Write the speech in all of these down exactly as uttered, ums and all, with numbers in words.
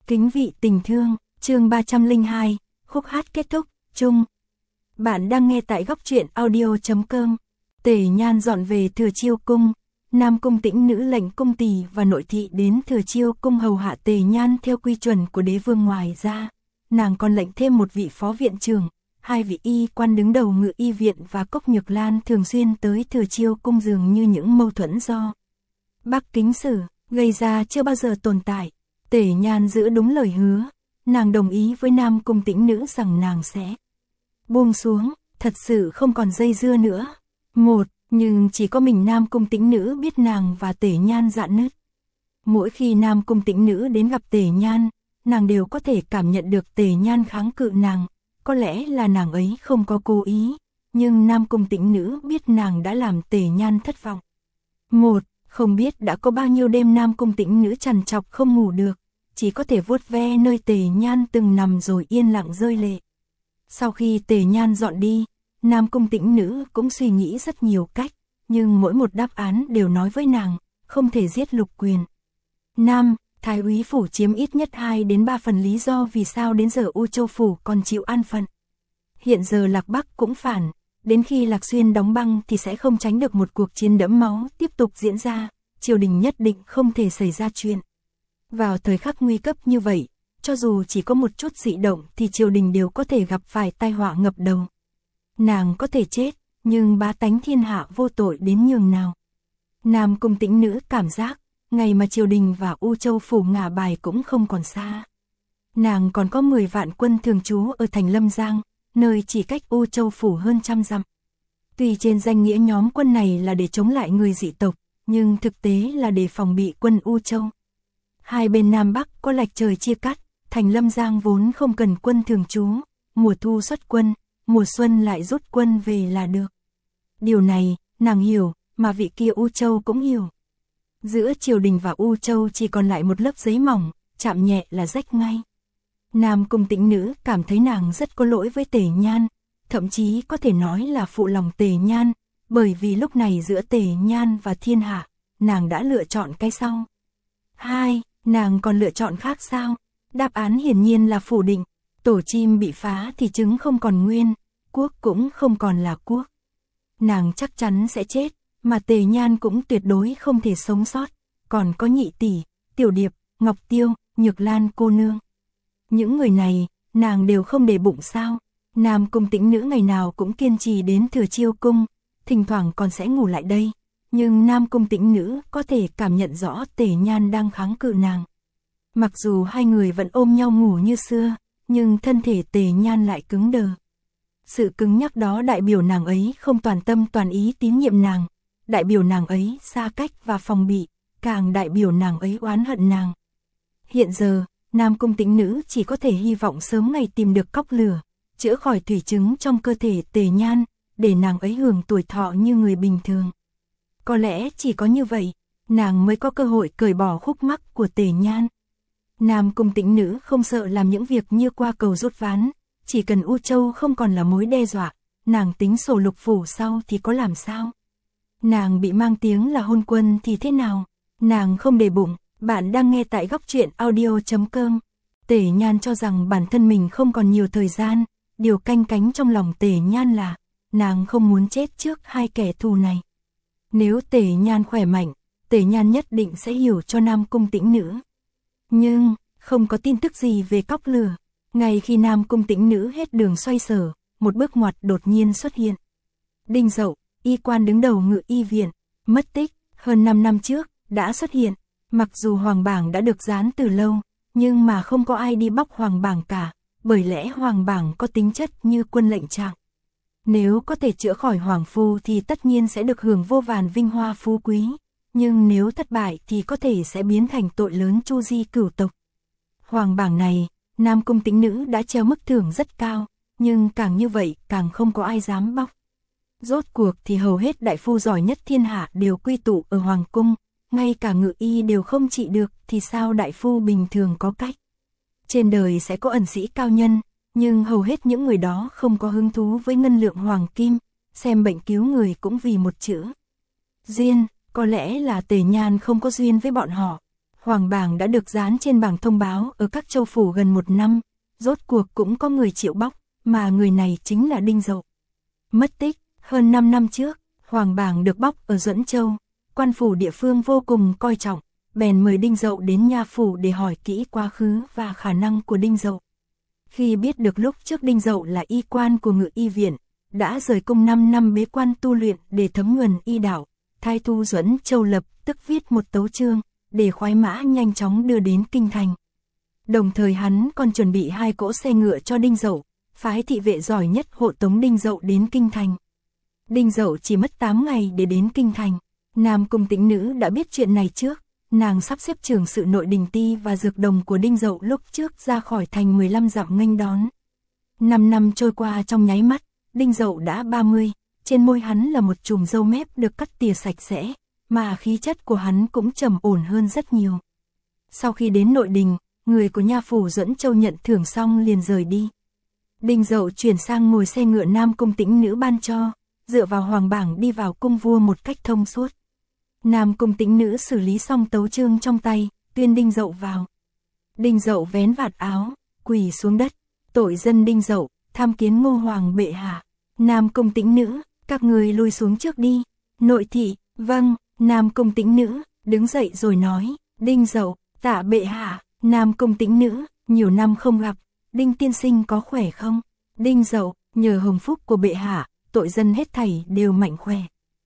Kính vị tình thương, chương ba trăm lẻ hai, khúc hát kết thúc, chung. Bạn đang nghe tại góc truyện audio chấm com. Tề Nhan dọn về Thừa Chiêu cung, Nam cung Tĩnh Nữ lệnh cung tỳ và nội thị đến Thừa Chiêu cung hầu hạ Tề Nhan theo quy chuẩn của đế vương. Ngoài ra, nàng còn lệnh thêm một vị phó viện trưởng, hai vị y quan đứng đầu ngự y viện và Cốc Nhược Lan thường xuyên tới Thừa Chiêu cung, dường như những mâu thuẫn do Bắc Kính Sử gây ra chưa bao giờ tồn tại. Tề Nhan giữ đúng lời hứa, nàng đồng ý với Nam cung Tĩnh Nữ rằng nàng sẽ buông xuống, thật sự không còn dây dưa nữa. Một, nhưng chỉ có mình Nam cung Tĩnh Nữ biết nàng và Tề Nhan rạn nứt. Mỗi khi Nam cung Tĩnh Nữ đến gặp Tề Nhan, nàng đều có thể cảm nhận được Tề Nhan kháng cự nàng, có lẽ là nàng ấy không có cố ý, nhưng Nam cung Tĩnh Nữ biết nàng đã làm Tề Nhan thất vọng. Một, không biết đã có bao nhiêu đêm Nam cung Tĩnh Nữ trằn trọc không ngủ được, chỉ có thể vuốt ve nơi Tề Nhan từng nằm rồi yên lặng rơi lệ. Sau khi Tề Nhan dọn đi, Nam cung Tĩnh Nữ cũng suy nghĩ rất nhiều cách, nhưng mỗi một đáp án đều nói với nàng, không thể giết Lục Quyền. Nam, Thái úy phủ chiếm ít nhất hai đến ba phần lý do vì sao đến giờ U Châu phủ còn chịu an phận. Hiện giờ Lạc Bắc cũng phản, đến khi Lạc Xuyên đóng băng thì sẽ không tránh được một cuộc chiến đẫm máu tiếp tục diễn ra, triều đình nhất định không thể xảy ra chuyện. Vào thời khắc nguy cấp như vậy, cho dù chỉ có một chút dị động thì triều đình đều có thể gặp phải tai họa ngập đầu. Nàng có thể chết, nhưng bá tánh thiên hạ vô tội đến nhường nào. Nam cung Tĩnh Nữ cảm giác, ngày mà triều đình và U Châu phủ ngả bài cũng không còn xa. Nàng còn có mười vạn quân thường trú ở thành Lâm Giang, nơi chỉ cách U Châu phủ hơn trăm dặm. Tuy trên danh nghĩa nhóm quân này là để chống lại người dị tộc, nhưng thực tế là để phòng bị quân U Châu. Hai bên Nam Bắc có lệch trời chia cắt, thành Lâm Giang vốn không cần quân thường trú, mùa thu xuất quân, mùa xuân lại rút quân về là được. Điều này, nàng hiểu, mà vị kia U Châu cũng hiểu. Giữa triều đình và U Châu chỉ còn lại một lớp giấy mỏng, chạm nhẹ là rách ngay. Nam cung Tĩnh Nữ cảm thấy nàng rất có lỗi với Tề Nhan, thậm chí có thể nói là phụ lòng Tề Nhan, bởi vì lúc này giữa Tề Nhan và thiên hạ, nàng đã lựa chọn cái sau. Hai, nàng còn lựa chọn khác sao? Đáp án hiển nhiên là phủ định, tổ chim bị phá thì trứng không còn nguyên, quốc cũng không còn là quốc. Nàng chắc chắn sẽ chết, mà Tề Nhan cũng tuyệt đối không thể sống sót, còn có Nhị tỷ, Tiểu Điệp, Ngọc Tiêu, Nhược Lan cô nương. Những người này, nàng đều không để bụng sao? Nam cung Tĩnh Nữ ngày nào cũng kiên trì đến Thừa Chiêu cung, thỉnh thoảng còn sẽ ngủ lại đây, nhưng Nam cung Tĩnh Nữ có thể cảm nhận rõ Tề Nhan đang kháng cự nàng. Mặc dù hai người vẫn ôm nhau ngủ như xưa, nhưng thân thể Tề Nhan lại cứng đờ. Sự cứng nhắc đó đại biểu nàng ấy không toàn tâm toàn ý tín nhiệm nàng, đại biểu nàng ấy xa cách và phòng bị, càng đại biểu nàng ấy oán hận nàng. Hiện giờ, Nam cung Tĩnh Nữ chỉ có thể hy vọng sớm ngày tìm được cóc lửa, chữa khỏi thủy chứng trong cơ thể Tề Nhan, để nàng ấy hưởng tuổi thọ như người bình thường. Có lẽ chỉ có như vậy, nàng mới có cơ hội cởi bỏ khúc mắc của Tề Nhan. Nam cung Tĩnh Nữ không sợ làm những việc như qua cầu rút ván, chỉ cần U Châu không còn là mối đe dọa, nàng tính sổ Lục phủ sau thì có làm sao? Nàng bị mang tiếng là hôn quân thì thế nào? Nàng không để bụng. Bạn đang nghe tại góc truyện audio chấm com. Tề Nhan cho rằng bản thân mình không còn nhiều thời gian, điều canh cánh trong lòng Tề Nhan là, nàng không muốn chết trước hai kẻ thù này. Nếu Tề Nhan khỏe mạnh, Tề Nhan nhất định sẽ hiểu cho Nam cung Tĩnh Nữ. Nhưng, không có tin tức gì về cóc lửa. Ngay khi Nam cung Tĩnh Nữ hết đường xoay sở, một bước ngoặt đột nhiên xuất hiện. Đinh Dậu, y quan đứng đầu ngự y viện, mất tích, hơn năm năm trước, đã xuất hiện. Mặc dù hoàng bảng đã được dán từ lâu, nhưng mà không có ai đi bóc hoàng bảng cả, bởi lẽ hoàng bảng có tính chất như quân lệnh trạng. Nếu có thể chữa khỏi hoàng phu thì tất nhiên sẽ được hưởng vô vàn vinh hoa phú quý, nhưng nếu thất bại thì có thể sẽ biến thành tội lớn chu di cửu tộc. Hoàng bảng này, Nam cung Tĩnh Nữ đã treo mức thưởng rất cao, nhưng càng như vậy càng không có ai dám bóc. Rốt cuộc thì hầu hết đại phu giỏi nhất thiên hạ đều quy tụ ở hoàng cung. Ngay cả ngự y đều không trị được thì sao đại phu bình thường có cách. Trên đời sẽ có ẩn sĩ cao nhân, nhưng hầu hết những người đó không có hứng thú với ngân lượng hoàng kim, xem bệnh cứu người cũng vì một chữ duyên, có lẽ là Tề Nhan không có duyên với bọn họ. Hoàng bảng đã được dán trên bảng thông báo ở các châu phủ gần một năm, rốt cuộc cũng có người chịu bóc, mà người này chính là Đinh Dậu. Mất tích, hơn năm năm trước, Hoàng bảng được bóc ở Duẫn Châu, quan phủ địa phương vô cùng coi trọng, bèn mời Đinh Dậu đến nha phủ để hỏi kỹ quá khứ và khả năng của Đinh Dậu. Khi biết được lúc trước Đinh Dậu là y quan của Ngự Y viện, đã rời cung năm năm bế quan tu luyện để thấm nhuần y đạo, Thái Thu Duẫn Châu lập tức viết một tấu chương, để khoái mã nhanh chóng đưa đến kinh thành. Đồng thời hắn còn chuẩn bị hai cỗ xe ngựa cho Đinh Dậu, phái thị vệ giỏi nhất hộ tống Đinh Dậu đến kinh thành. Đinh Dậu chỉ mất tám ngày để đến kinh thành. Nam Cung Tĩnh Nữ đã biết chuyện này trước, nàng sắp xếp trưởng sự nội đình ti và dược đồng của Đinh Dậu lúc trước ra khỏi thành mười lăm dặm nghênh đón. Năm năm trôi qua trong nháy mắt, Đinh Dậu đã ba mươi, trên môi hắn là một chùm râu mép được cắt tỉa sạch sẽ, mà khí chất của hắn cũng trầm ổn hơn rất nhiều. Sau khi đến nội đình, người của nha phủ Duẫn Châu nhận thưởng xong liền rời đi. Đinh Dậu chuyển sang ngồi xe ngựa Nam Cung Tĩnh Nữ ban cho, dựa vào hoàng bảng đi vào cung vua một cách thông suốt. Nam Cung Tĩnh Nữ xử lý xong tấu chương trong tay, tuyên Đinh Dậu vào. Đinh Dậu vén vạt áo, quỳ xuống đất, tội dân Đinh Dậu, tham kiến Ngô Hoàng bệ hạ. Nam Cung Tĩnh Nữ, các người lui xuống trước đi. Nội thị, vâng. Nam Cung Tĩnh Nữ đứng dậy rồi nói, Đinh Dậu, tạ bệ hạ. Nam Cung Tĩnh Nữ, nhiều năm không gặp, Đinh tiên sinh có khỏe không? Đinh Dậu, nhờ hồng phúc của bệ hạ, tội dân hết thảy đều mạnh khỏe.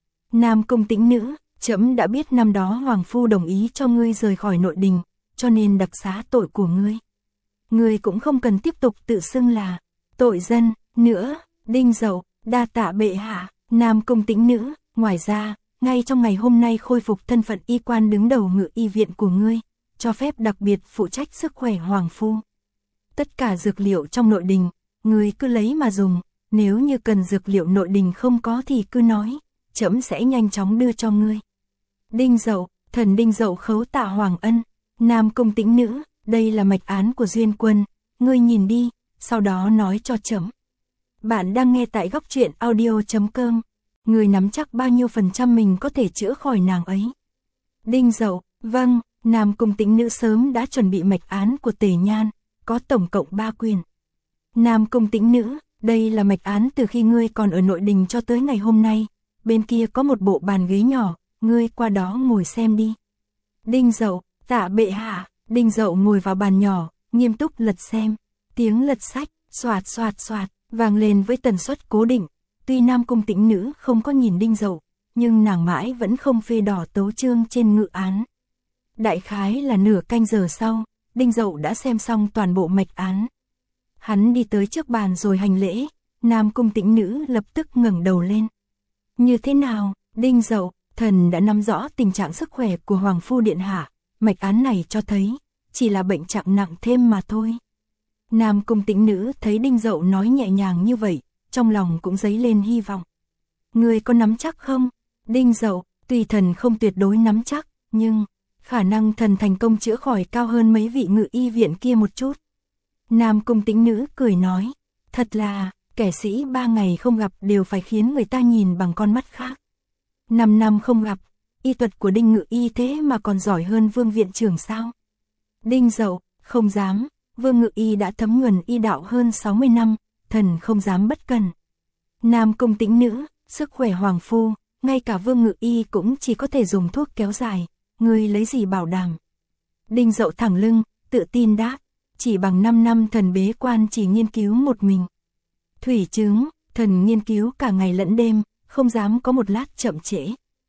Nam Cung Tĩnh Nữ, trẫm đã biết năm đó hoàng phu đồng ý cho ngươi rời khỏi nội đình, cho nên đặc xá tội của ngươi. Ngươi cũng không cần tiếp tục tự xưng là tội dân nữa. Đinh Dậu, đa tạ bệ hạ. Nam Cung Tĩnh Nữ, ngoài ra, ngay trong ngày hôm nay khôi phục thân phận y quan đứng đầu Ngự Y viện của ngươi, cho phép đặc biệt phụ trách sức khỏe hoàng phu. Tất cả dược liệu trong nội đình, ngươi cứ lấy mà dùng, nếu như cần dược liệu nội đình không có thì cứ nói, trẫm sẽ nhanh chóng đưa cho ngươi. Đinh Dậu, thần Đinh Dậu khấu tạ hoàng ân. Nam Cung Tĩnh Nữ, đây là mạch án của Duyên Quân, ngươi nhìn đi, sau đó nói cho trẫm. Bạn đang nghe tại góc truyện audio chấm com. Người nắm chắc bao nhiêu phần trăm mình có thể chữa khỏi nàng ấy? Đinh Dậu, vâng. Nam Cung Tĩnh Nữ sớm đã chuẩn bị mạch án của Tề Nhan, có tổng cộng ba quyển. Nam Cung Tĩnh Nữ, đây là mạch án từ khi ngươi còn ở nội đình cho tới ngày hôm nay, bên kia có một bộ bàn ghế nhỏ, ngươi qua đó ngồi xem đi. Đinh Dậu, tạ bệ hạ. Đinh Dậu ngồi vào bàn nhỏ, nghiêm túc lật xem, tiếng lật sách, xoạt xoạt xoạt, vang lên với tần suất cố định. Tuy Nam Cung Tĩnh Nữ không có nhìn Đinh Dậu, nhưng nàng mãi vẫn không phê đỏ tấu chương trên ngự án. Đại khái là nửa canh giờ sau, Đinh Dậu đã xem xong toàn bộ mạch án. Hắn đi tới trước bàn rồi hành lễ, Nam Cung Tĩnh Nữ lập tức ngẩng đầu lên. Như thế nào, Đinh Dậu, thần đã nắm rõ tình trạng sức khỏe của Hoàng phu điện hạ, mạch án này cho thấy, chỉ là bệnh trạng nặng thêm mà thôi. Nam Cung Tĩnh Nữ thấy Đinh Dậu nói nhẹ nhàng như vậy, trong lòng cũng dấy lên hy vọng. Ngươi có nắm chắc không? Đinh Dậu, tuy thần không tuyệt đối nắm chắc, nhưng khả năng thần thành công chữa khỏi cao hơn mấy vị Ngự Y viện kia một chút. Nam Cung Tĩnh Nữ cười nói, thật là, kẻ sĩ ba ngày không gặp đều phải khiến người ta nhìn bằng con mắt khác. Năm năm không gặp, y thuật của Đinh Ngự Y thế mà còn giỏi hơn Vương viện trưởng sao? Đinh Dậu, không dám, Vương Ngự Y đã thấm nhuần y đạo hơn sáu mươi năm, thần không dám bất cẩn. Nam Cung Tĩnh Nữ, sức khỏe hoàng phu, ngay cả Vương Ngự Y cũng chỉ có thể dùng thuốc kéo dài, ngươi lấy gì bảo đảm? Đinh Dậu thẳng lưng, tự tin đáp, chỉ bằng năm năm thần bế quan chỉ nghiên cứu một mình. Thủy chứng, thần nghiên cứu cả ngày lẫn đêm, không dám có một lát chậm trễ.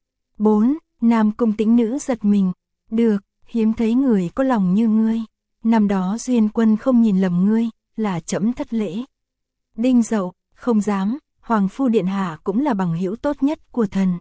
bốn. Nam Cung Tĩnh Nữ giật mình, được, hiếm thấy người có lòng như ngươi. Năm đó Duyên Quân không nhìn lầm ngươi, là trẫm thất lễ. Đinh Dậu, không dám, Hoàng phu điện hạ cũng là bằng hữu tốt nhất của thần.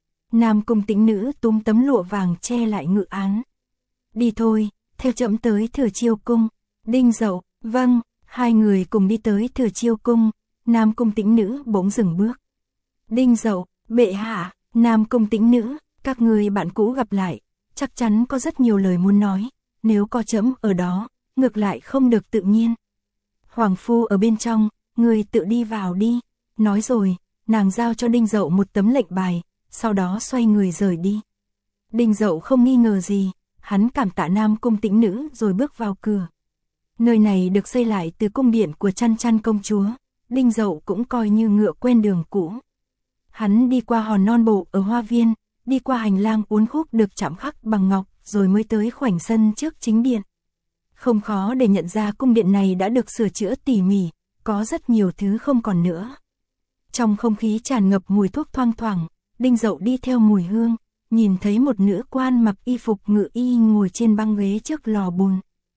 Nam Cung Tĩnh Nữ túm tấm lụa vàng che lại ngự án. Đi thôi, theo trẫm tới Thừa Chiêu cung. Đinh Dậu, vâng. Hai người cùng đi tới Thừa Chiêu cung. Nam Cung Tĩnh Nữ bỗng dừng bước. Đinh Dậu, bệ hạ. Nam Cung Tĩnh Nữ, các người bạn cũ gặp lại, chắc chắn có rất nhiều lời muốn nói. Nếu có trẫm ở đó, ngược lại không được tự nhiên. Hoàng phu ở bên trong, người tự đi vào đi. Nói rồi, nàng giao cho Đinh Dậu một tấm lệnh bài, sau đó xoay người rời đi. Đinh Dậu không nghi ngờ gì, hắn cảm tạ Nam Cung Tĩnh Nữ rồi bước vào cửa. Nơi này được xây lại từ cung điện của Chăn Chăn công chúa, Đinh Dậu cũng coi như ngựa quen đường cũ. Hắn đi qua hòn non bộ ở hoa viên, đi qua hành lang uốn khúc được chạm khắc bằng ngọc, rồi mới tới khoảnh sân trước chính điện. Không khó để nhận ra cung điện này đã được sửa chữa tỉ mỉ, có rất nhiều thứ không còn nữa. Trong không khí tràn ngập mùi thuốc thoang thoảng, Đinh Dậu đi theo mùi hương, nhìn thấy một nữ quan mặc y phục ngự y ngồi trên băng ghế trước lò bùn.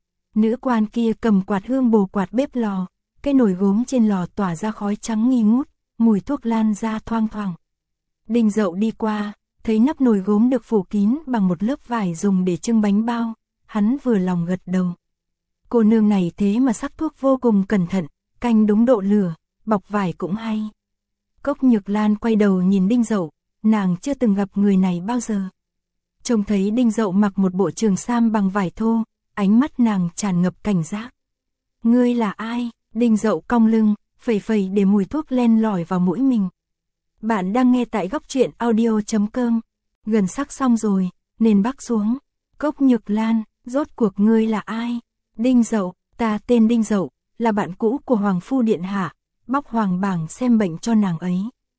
Nữ quan kia cầm quạt hương bồ quạt bếp lò, cái nồi gốm trên lò tỏa ra khói trắng nghi ngút, mùi thuốc lan ra thoang thoảng. Đinh Dậu đi qua, thấy nắp nồi gốm được phủ kín bằng một lớp vải dùng để trưng bánh bao, hắn vừa lòng gật đầu. Cô nương này thế mà sắc thuốc vô cùng cẩn thận, canh đúng độ lửa, bọc vải cũng hay. Cốc Nhược Lan quay đầu nhìn Đinh Dậu, nàng chưa từng gặp người này bao giờ. Trông thấy Đinh Dậu mặc một bộ trường sam bằng vải thô, ánh mắt nàng tràn ngập cảnh giác. Ngươi là ai? Đinh Dậu cong lưng, phẩy phẩy để mùi thuốc len lỏi vào mũi mình. Bạn đang nghe tại góc truyện audio chấm com. Gần sắc xong rồi, nên bắc xuống. Cốc Nhược Lan, rốt cuộc ngươi là ai? Đinh Dậu, ta tên Đinh Dậu, là bạn cũ của Hoàng Phu Điện Hạ, bóc hoàng bảng xem bệnh cho nàng ấy.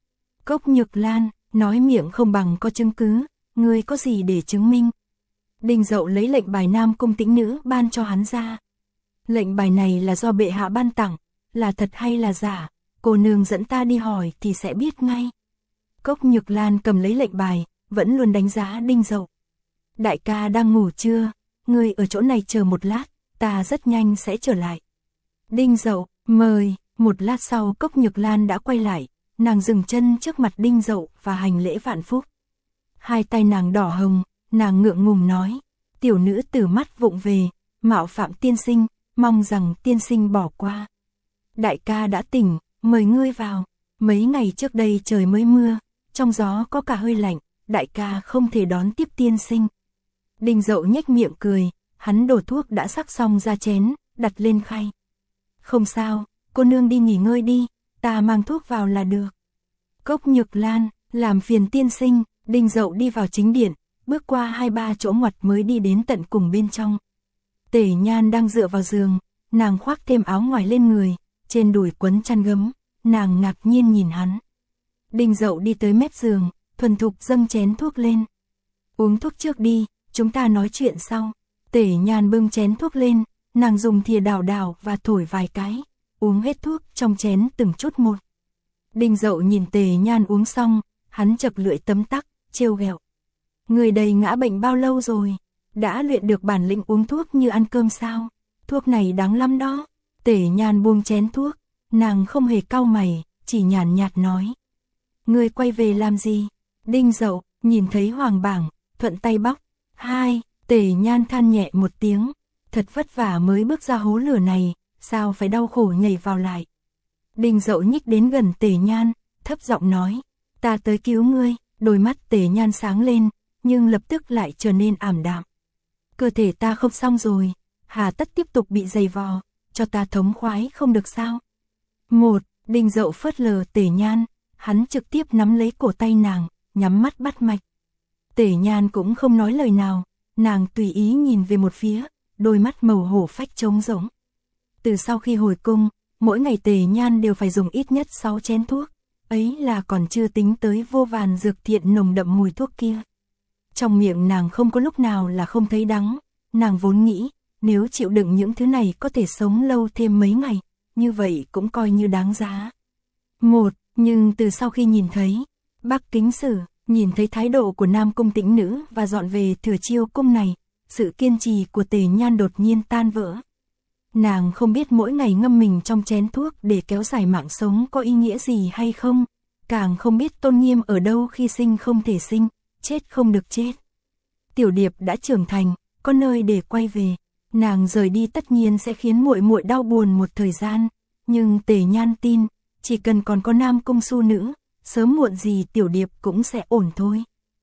Cốc Nhược Lan, nói miệng không bằng có chứng cứ, ngươi có gì để chứng minh? Đinh Dậu lấy lệnh bài Nam Cung Tĩnh Nữ ban cho hắn ra. Lệnh bài này là do bệ hạ ban tặng, là thật hay là giả, cô nương dẫn ta đi hỏi thì sẽ biết ngay. Cốc Nhược Lan cầm lấy lệnh bài, vẫn luôn đánh giá Đinh Dậu. Đại ca đang ngủ chưa? Ngươi ở chỗ này chờ một lát, ta rất nhanh sẽ trở lại. Đinh Dậu, mời. Một lát sau Cốc Nhược Lan đã quay lại, nàng dừng chân trước mặt Đinh Dậu và hành lễ vạn phúc. Hai tay nàng đỏ hồng, nàng ngượng ngùng nói, tiểu nữ từ mắt vụng về, mạo phạm tiên sinh, mong rằng tiên sinh bỏ qua. Đại ca đã tỉnh, mời ngươi vào. Mấy ngày trước đây trời mới mưa, trong gió có cả hơi lạnh, đại ca không thể đón tiếp tiên sinh. Đinh Dậu nhếch miệng cười, hắn đổ thuốc đã sắc xong ra chén, đặt lên khay. Không sao, cô nương đi nghỉ ngơi đi, ta mang thuốc vào là được. Cốc Nhược Lan, làm phiền tiên sinh. Đinh Dậu đi vào chính điện, bước qua hai ba chỗ ngoặt mới đi đến tận cùng bên trong. Tề Nhan đang dựa vào giường, nàng khoác thêm áo ngoài lên người, trên đùi quấn chăn gấm, nàng ngạc nhiên nhìn hắn. Đinh Dậu đi tới mép giường, thuần thục dâng chén thuốc lên. Uống thuốc trước đi, chúng ta nói chuyện sau. Tề Nhan bưng chén thuốc lên, nàng dùng thìa đảo đảo và thổi vài cái, uống hết thuốc trong chén từng chút một. Đinh Dậu nhìn Tề Nhan uống xong, hắn chật lưỡi tấm tắc, trêu ghẹo. Người đầy ngã bệnh bao lâu rồi? Đã luyện được bản lĩnh uống thuốc như ăn cơm sao? Thuốc này đáng lắm đó. Tề Nhan buông chén thuốc, nàng không hề cau mày, chỉ nhàn nhạt nói. Người quay về làm gì? Đinh Dậu nhìn thấy hoàng bảng, thuận tay bóc. Hai, Tề Nhan than nhẹ một tiếng. Thật vất vả mới bước ra hố lửa này, sao phải đau khổ nhảy vào lại. Đinh Dậu nhích đến gần Tề Nhan, thấp giọng nói. Ta tới cứu ngươi. Đôi mắt Tề Nhan sáng lên, nhưng lập tức lại trở nên ảm đạm. Cơ thể ta không xong rồi, hà tất tiếp tục bị dày vò, cho ta thống khoái không được sao? Một, Đinh Dậu phớt lờ Tề Nhan, hắn trực tiếp nắm lấy cổ tay nàng, nhắm mắt bắt mạch. Tề Nhan cũng không nói lời nào, nàng tùy ý nhìn về một phía, đôi mắt màu hổ phách trống rỗng. Từ sau khi hồi cung, mỗi ngày Tề Nhan đều phải dùng ít nhất sáu chén thuốc. Ấy là còn chưa tính tới vô vàn dược thiện nồng đậm mùi thuốc kia. Trong miệng nàng không có lúc nào là không thấy đắng, nàng vốn nghĩ, nếu chịu đựng những thứ này có thể sống lâu thêm mấy ngày, như vậy cũng coi như đáng giá. Một, nhưng từ sau khi nhìn thấy, Bắc Kính Sử, nhìn thấy thái độ của Nam Cung Tĩnh Nữ và dọn về Thừa Chiêu cung này, sự kiên trì của Tề Nhan đột nhiên tan vỡ. Nàng không biết mỗi ngày ngâm mình trong chén thuốc để kéo dài mạng sống có ý nghĩa gì hay không, càng không biết tôn nghiêm ở đâu khi sinh không thể sinh, chết không được chết. Tiểu Điệp đã trưởng thành, có nơi để quay về, nàng rời đi tất nhiên sẽ khiến muội muội đau buồn một thời gian, nhưng Tề Nhan tin, chỉ cần còn có Nam Cung Su Nữ, sớm muộn gì Tiểu Điệp cũng sẽ ổn thôi.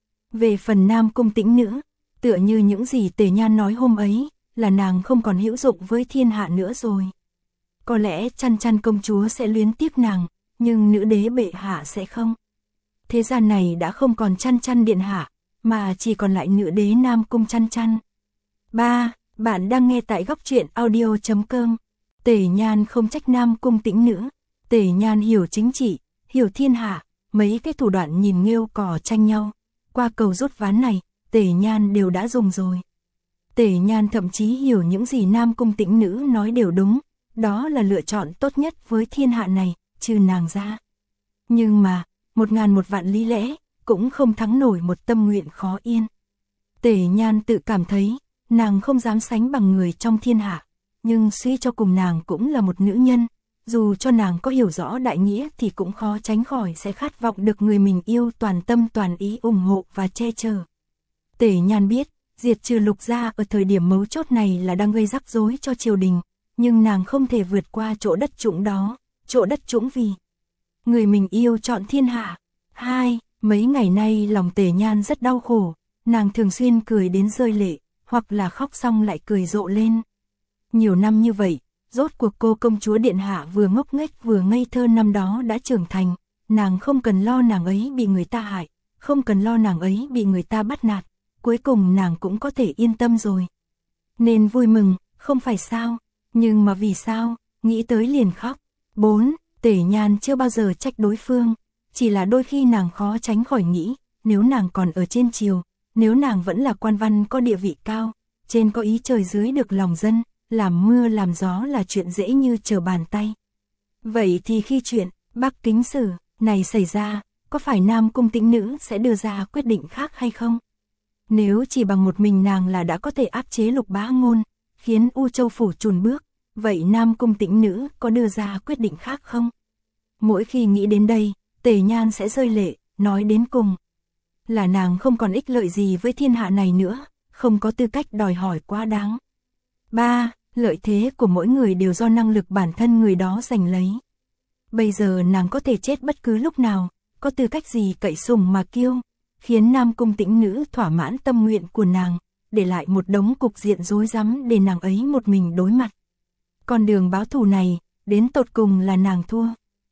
Về phần Nam Cung Tĩnh Nữ, tựa như những gì Tề Nhan nói hôm ấy, là nàng không còn hữu dụng với thiên hạ nữa rồi. Có lẽ Chăn Chăn công chúa sẽ luyến tiếc nàng, nhưng nữ đế bệ hạ sẽ không. Thế gian này đã không còn Chăn Chăn điện hạ, mà chỉ còn lại nữ đế Nam Cung Chăn Chăn. ba. Bạn đang nghe tại góc truyện audio chấm com. Tề Nhan không trách Nam Cung Tĩnh Nữ. Tề Nhan hiểu chính trị, hiểu thiên hạ, mấy cái thủ đoạn nhìn nghêu cò tranh nhau. Qua cầu rút ván này, Tề Nhan đều đã dùng rồi. Tề Nhan thậm chí hiểu những gì Nam Cung Tĩnh Nữ nói đều đúng, đó là lựa chọn tốt nhất với thiên hạ này, trừ nàng ra. Nhưng mà, một ngàn một vạn lý lẽ, cũng không thắng nổi một tâm nguyện khó yên. Tề Nhan tự cảm thấy, nàng không dám sánh bằng người trong thiên hạ, nhưng suy cho cùng nàng cũng là một nữ nhân, dù cho nàng có hiểu rõ đại nghĩa thì cũng khó tránh khỏi sẽ khát vọng được người mình yêu toàn tâm toàn ý ủng hộ và che chở. Tề Nhan biết, diệt trừ Lục gia ở thời điểm mấu chốt này là đang gây rắc rối cho triều đình, nhưng nàng không thể vượt qua chỗ đất trũng đó, chỗ đất trũng vì người mình yêu chọn thiên hạ. Hai, mấy ngày nay lòng Tề Nhan rất đau khổ, nàng thường xuyên cười đến rơi lệ, hoặc là khóc xong lại cười rộ lên. Nhiều năm như vậy, rốt cuộc cô công chúa điện hạ vừa ngốc nghếch vừa ngây thơ năm đó đã trưởng thành, nàng không cần lo nàng ấy bị người ta hại, không cần lo nàng ấy bị người ta bắt nạt, cuối cùng nàng cũng có thể yên tâm rồi. Nên vui mừng, không phải sao, nhưng mà vì sao, nghĩ tới liền khóc. Bốn. Tề Nhan chưa bao giờ trách đối phương, chỉ là đôi khi nàng khó tránh khỏi nghĩ, nếu nàng còn ở trên triều, nếu nàng vẫn là quan văn có địa vị cao, trên có ý trời dưới được lòng dân, làm mưa làm gió là chuyện dễ như trở bàn tay. Vậy thì khi chuyện Bắc Kính Sử này xảy ra, có phải Nam Cung Tĩnh Nữ sẽ đưa ra quyết định khác hay không? Nếu chỉ bằng một mình nàng là đã có thể áp chế Lục Bá Ngôn, khiến U Châu phủ chùn bước, vậy Nam Cung Tĩnh Nữ có đưa ra quyết định khác không? Mỗi khi nghĩ đến đây, Tề Nhan sẽ rơi lệ, nói đến cùng là nàng không còn ích lợi gì với thiên hạ này nữa, không có tư cách đòi hỏi quá đáng. Ba. Lợi thế của mỗi người đều do năng lực bản thân người đó giành lấy. Bây giờ nàng có thể chết bất cứ lúc nào, có tư cách gì cậy sùng mà kiêu, khiến Nam Cung Tĩnh Nữ thỏa mãn tâm nguyện của nàng, để lại một đống cục diện rối rắm để nàng ấy một mình đối mặt. Con đường báo thù này, đến tột cùng là nàng thua.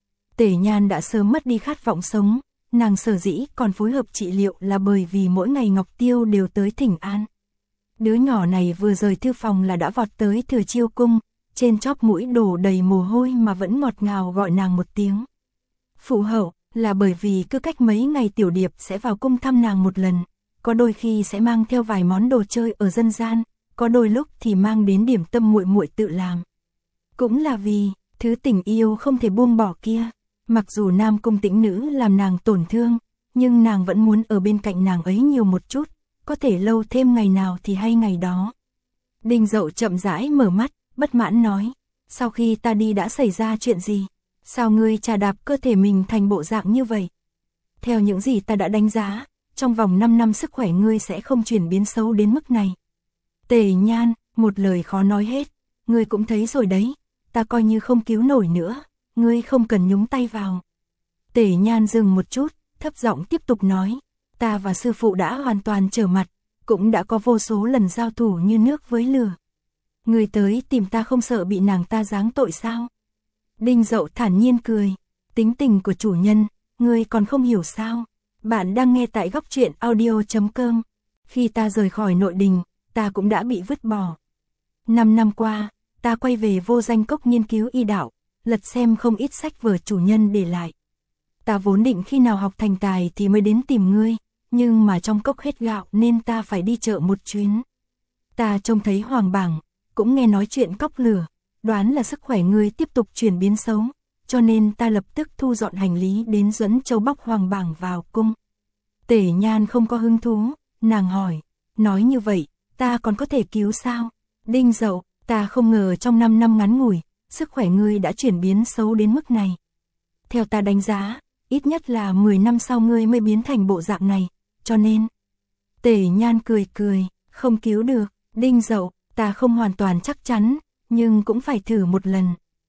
Tề Nhan đã sớm mất đi khát vọng sống, nàng sở dĩ còn phối hợp trị liệu là bởi vì mỗi ngày Ngọc Tiêu đều tới thỉnh an. Đứa nhỏ này vừa rời thư phòng là đã vọt tới Thừa Chiêu cung, trên chóp mũi đổ đầy mồ hôi mà vẫn ngọt ngào gọi nàng một tiếng. Phụ hậu, là bởi vì cứ cách mấy ngày Tiểu Điệp sẽ vào cung thăm nàng một lần, có đôi khi sẽ mang theo vài món đồ chơi ở dân gian, có đôi lúc thì mang đến điểm tâm muội muội tự làm. Cũng là vì, thứ tình yêu không thể buông bỏ kia, mặc dù Nam Cung Tĩnh Nữ làm nàng tổn thương, nhưng nàng vẫn muốn ở bên cạnh nàng ấy nhiều một chút, có thể lâu thêm ngày nào thì hay ngày đó. Đinh Dậu chậm rãi mở mắt, bất mãn nói, sau khi ta đi đã xảy ra chuyện gì? Sao ngươi trà đạp cơ thể mình thành bộ dạng như vậy? Theo những gì ta đã đánh giá, trong vòng năm năm sức khỏe ngươi sẽ không chuyển biến xấu đến mức này. Tề Nhan, một lời khó nói hết, ngươi cũng thấy rồi đấy, ta coi như không cứu nổi nữa, ngươi không cần nhúng tay vào. Tề Nhan dừng một chút, thấp giọng tiếp tục nói, ta và sư phụ đã hoàn toàn trở mặt, cũng đã có vô số lần giao thủ như nước với lửa. Ngươi tới tìm ta không sợ bị nàng ta giáng tội sao? Đinh Dậu thản nhiên cười, tính tình của chủ nhân, ngươi còn không hiểu sao? Bạn đang nghe tại góc truyện audio chấm com. Khi ta rời khỏi nội đình, ta cũng đã bị vứt bỏ. Năm năm qua, ta quay về Vô Danh Cốc nghiên cứu y đạo, lật xem không ít sách vở chủ nhân để lại. Ta vốn định khi nào học thành tài thì mới đến tìm ngươi, nhưng mà trong cốc hết gạo nên ta phải đi chợ một chuyến. Ta trông thấy Hoàng Bảng, cũng nghe nói chuyện cốc lửa, đoán là sức khỏe ngươi tiếp tục chuyển biến xấu, cho nên ta lập tức thu dọn hành lý đến Duẫn Châu bóc Hoàng Bảng vào cung. Tề Nhan không có hứng thú, nàng hỏi, nói như vậy, ta còn có thể cứu sao? Đinh Dậu, ta không ngờ trong năm năm ngắn ngủi, sức khỏe ngươi đã chuyển biến xấu đến mức này. Theo ta đánh giá, ít nhất là mười năm sau ngươi mới biến thành bộ dạng này, cho nên... Tề Nhan cười cười, không cứu được, Đinh Dậu, ta không hoàn toàn chắc chắn, nhưng cũng phải thử một lần.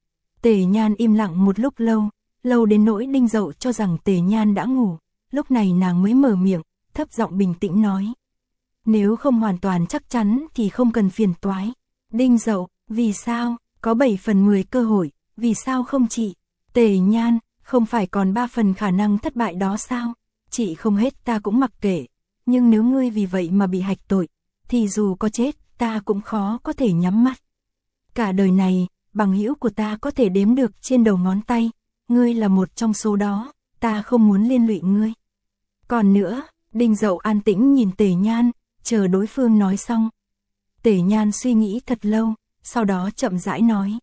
Tề Nhan im lặng một lúc lâu, lâu đến nỗi Đinh Dậu cho rằng Tề Nhan đã ngủ, lúc này nàng mới mở miệng, thấp giọng bình tĩnh nói. Nếu không hoàn toàn chắc chắn thì không cần phiền toái. Đinh Dậu, vì sao, có bảy phần mười cơ hội, vì sao không chị? Tề Nhan, không phải còn ba phần khả năng thất bại đó sao? Chị không hết ta cũng mặc kệ, nhưng nếu ngươi vì vậy mà bị hạch tội, thì dù có chết, ta cũng khó có thể nhắm mắt. Cả đời này, bằng hữu của ta có thể đếm được trên đầu ngón tay, ngươi là một trong số đó, ta không muốn liên lụy ngươi. Còn nữa, Đinh Dậu an tĩnh nhìn Tề Nhan, chờ đối phương nói xong. Tề Nhan suy nghĩ thật lâu, sau đó chậm rãi nói.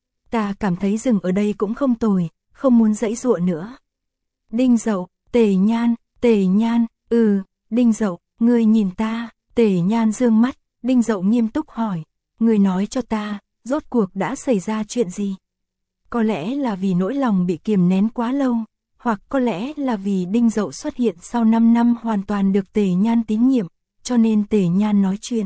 Ta cảm thấy dừng ở đây cũng không tồi, không muốn giãy giụa nữa. Đinh Dậu, Tề Nhan, Tề Nhan, ừ, Đinh Dậu, ngươi nhìn ta, Tề Nhan dương mắt, Đinh Dậu nghiêm túc hỏi, ngươi nói cho ta, rốt cuộc đã xảy ra chuyện gì? Có lẽ là vì nỗi lòng bị kiềm nén quá lâu, hoặc có lẽ là vì Đinh Dậu xuất hiện sau năm năm hoàn toàn được Tề Nhan tín nhiệm, cho nên Tề Nhan nói chuyện.